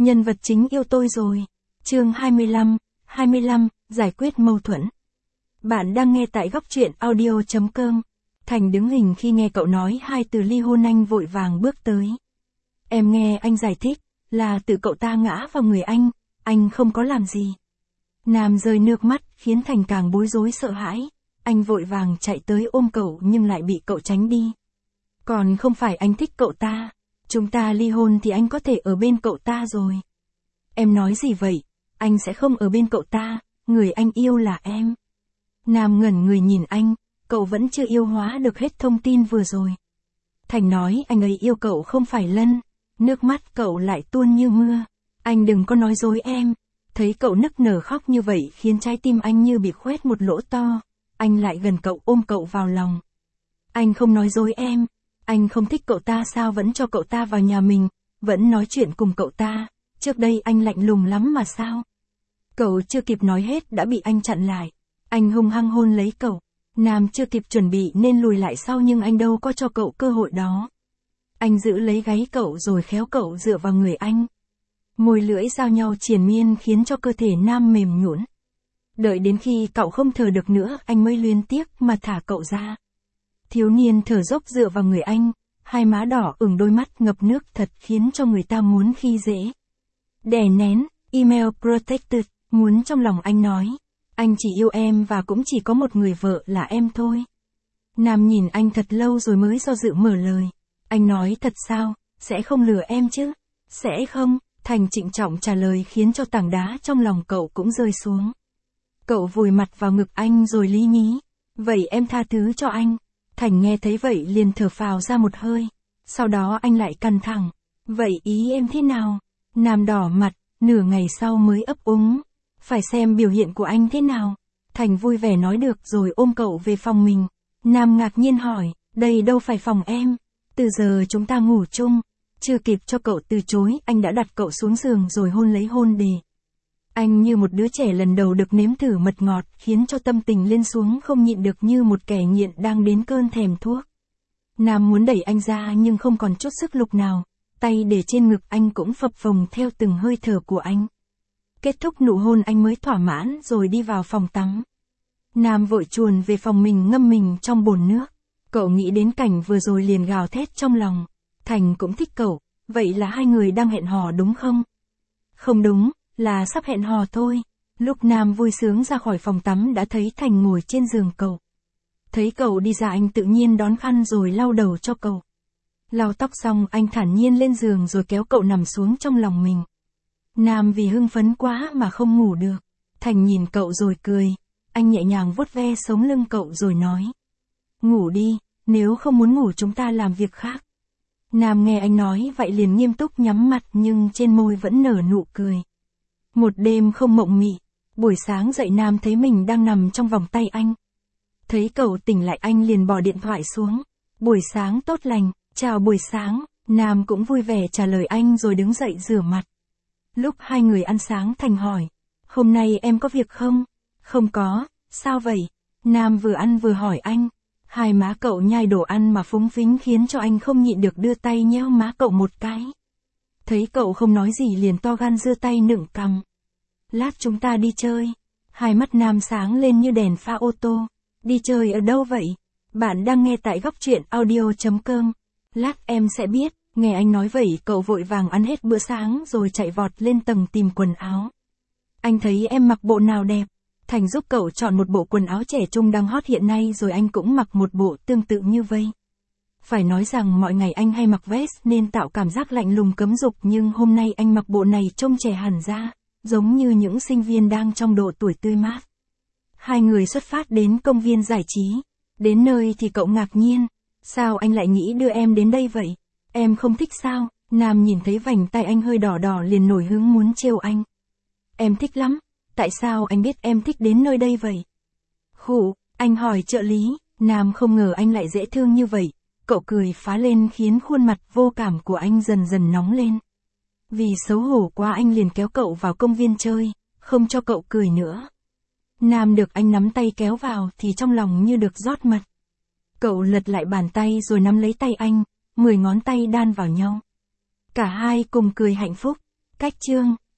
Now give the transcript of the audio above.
Nhân vật chính yêu tôi rồi. Chương 25, giải quyết mâu thuẫn. Bạn đang nghe tại góc truyện audio.com. Thành đứng hình khi nghe cậu nói hai từ ly hôn, anh vội vàng bước tới. Em nghe anh giải thích, là tự cậu ta ngã vào người anh không có làm gì. Nam rơi nước mắt, khiến Thành càng bối rối sợ hãi. Anh vội vàng chạy tới ôm cậu nhưng lại bị cậu tránh đi. Còn không phải anh thích cậu ta. Chúng ta ly hôn thì anh có thể ở bên cậu ta rồi. Em nói gì vậy? Anh sẽ không ở bên cậu ta, người anh yêu là em. Nam ngẩn người nhìn anh, cậu vẫn chưa yêu hóa được hết thông tin vừa rồi. Thành nói anh ấy yêu cậu không phải Lân. Nước mắt cậu lại tuôn như mưa. Anh đừng có nói dối em. Thấy cậu nức nở khóc như vậy khiến trái tim anh như bị khoét một lỗ to. Anh lại gần cậu ôm cậu vào lòng. Anh không nói dối em. Anh không thích cậu ta sao vẫn cho cậu ta vào nhà mình, vẫn nói chuyện cùng cậu ta. Trước đây anh lạnh lùng lắm mà sao? Cậu chưa kịp nói hết đã bị anh chặn lại. Anh hung hăng hôn lấy cậu. Nam chưa kịp chuẩn bị nên lùi lại sau nhưng anh đâu có cho cậu cơ hội đó. Anh giữ lấy gáy cậu rồi khéo cậu dựa vào người anh. Môi lưỡi giao nhau triền miên khiến cho cơ thể Nam mềm nhũn. Đợi đến khi cậu không thở được nữa anh mới luyến tiếc mà thả cậu ra. Thiếu niên thở dốc dựa vào người anh, hai má đỏ ửng, đôi mắt ngập nước thật khiến cho người ta muốn khi dễ. Đè nén, email protected, muốn trong lòng anh nói. Anh chỉ yêu em và cũng chỉ có một người vợ là em thôi. Nam nhìn anh thật lâu rồi mới do dự mở lời. Anh nói thật sao, sẽ không lừa em chứ? Sẽ không, Thành trịnh trọng trả lời khiến cho tảng đá trong lòng cậu cũng rơi xuống. Cậu vùi mặt vào ngực anh rồi lý nhí. Vậy em tha thứ cho anh. Thành nghe thấy vậy liền thở phào ra một hơi. Sau đó anh lại căng thẳng. Vậy ý em thế nào? Nam đỏ mặt, nửa ngày sau mới ấp úng. Phải xem biểu hiện của anh thế nào. Thành vui vẻ nói được rồi ôm cậu về phòng mình. Nam ngạc nhiên hỏi, đây đâu phải phòng em. Từ giờ chúng ta ngủ chung. Chưa kịp cho cậu từ chối, anh đã đặt cậu xuống giường rồi hôn lấy hôn đề. Anh như một đứa trẻ lần đầu được nếm thử mật ngọt, khiến cho tâm tình lên xuống không nhịn được như một kẻ nghiện đang đến cơn thèm thuốc. Nam muốn đẩy anh ra nhưng không còn chút sức lực nào, tay để trên ngực anh cũng phập phồng theo từng hơi thở của anh. Kết thúc nụ hôn anh mới thỏa mãn rồi đi vào phòng tắm. Nam vội chuồn về phòng mình ngâm mình trong bồn nước. Cậu nghĩ đến cảnh vừa rồi liền gào thét trong lòng. Thành cũng thích cậu, vậy là hai người đang hẹn hò đúng không? Không đúng, là sắp hẹn hò thôi. Lúc Nam vui sướng ra khỏi phòng tắm đã thấy Thành ngồi trên giường cậu. Thấy cậu đi ra anh tự nhiên đón khăn rồi lau đầu cho cậu. Lau tóc xong anh thản nhiên lên giường rồi kéo cậu nằm xuống trong lòng mình. Nam vì hưng phấn quá mà không ngủ được. Thành nhìn cậu rồi cười. Anh nhẹ nhàng vuốt ve sống lưng cậu rồi nói. Ngủ đi, nếu không muốn ngủ chúng ta làm việc khác. Nam nghe anh nói vậy liền nghiêm túc nhắm mặt nhưng trên môi vẫn nở nụ cười. Một đêm không mộng mị. Buổi sáng dậy Nam thấy mình đang nằm trong vòng tay anh. Thấy cậu tỉnh lại anh liền bỏ điện thoại xuống. Buổi sáng tốt lành, chào buổi sáng. Nam cũng vui vẻ trả lời anh rồi đứng dậy rửa mặt. Lúc hai người ăn sáng Thành hỏi. Hôm nay em có việc không? Không có, sao vậy? Nam vừa ăn vừa hỏi anh. Hai má cậu nhai đồ ăn mà phúng phính khiến cho anh không nhịn được đưa tay nhéo má cậu một cái. Thấy cậu không nói gì liền to gan giơ tay nựng cằm. Lát chúng ta đi chơi. Hai mắt Nam sáng lên như đèn pha ô tô. Đi chơi ở đâu vậy? Bạn đang nghe tại góc truyện audio.com. Lát em sẽ biết. Nghe anh nói vậy cậu vội vàng ăn hết bữa sáng rồi chạy vọt lên tầng tìm quần áo. Anh thấy em mặc bộ nào đẹp? Thành giúp cậu chọn một bộ quần áo trẻ trung đang hot hiện nay rồi anh cũng mặc một bộ tương tự như vây. Phải nói rằng mọi ngày anh hay mặc vest nên tạo cảm giác lạnh lùng cấm dục nhưng hôm nay anh mặc bộ này trông trẻ hẳn ra, giống như những sinh viên đang trong độ tuổi tươi mát. Hai người xuất phát đến công viên giải trí. Đến nơi thì cậu ngạc nhiên. Sao anh lại nghĩ đưa em đến đây vậy? Em không thích sao? Nam nhìn thấy vành tay anh hơi đỏ đỏ liền nổi hứng muốn trêu anh. Em thích lắm. Tại sao anh biết em thích đến nơi đây vậy? Khụ, anh hỏi trợ lý. Nam không ngờ anh lại dễ thương như vậy. Cậu cười phá lên khiến khuôn mặt vô cảm của anh dần dần nóng lên. Vì xấu hổ quá anh liền kéo cậu vào công viên chơi, không cho cậu cười nữa. Nam được anh nắm tay kéo vào thì trong lòng như được rót mật. Cậu lật lại bàn tay rồi nắm lấy tay anh, 10 ngón tay đan vào nhau. Cả hai cùng cười hạnh phúc. Cách chương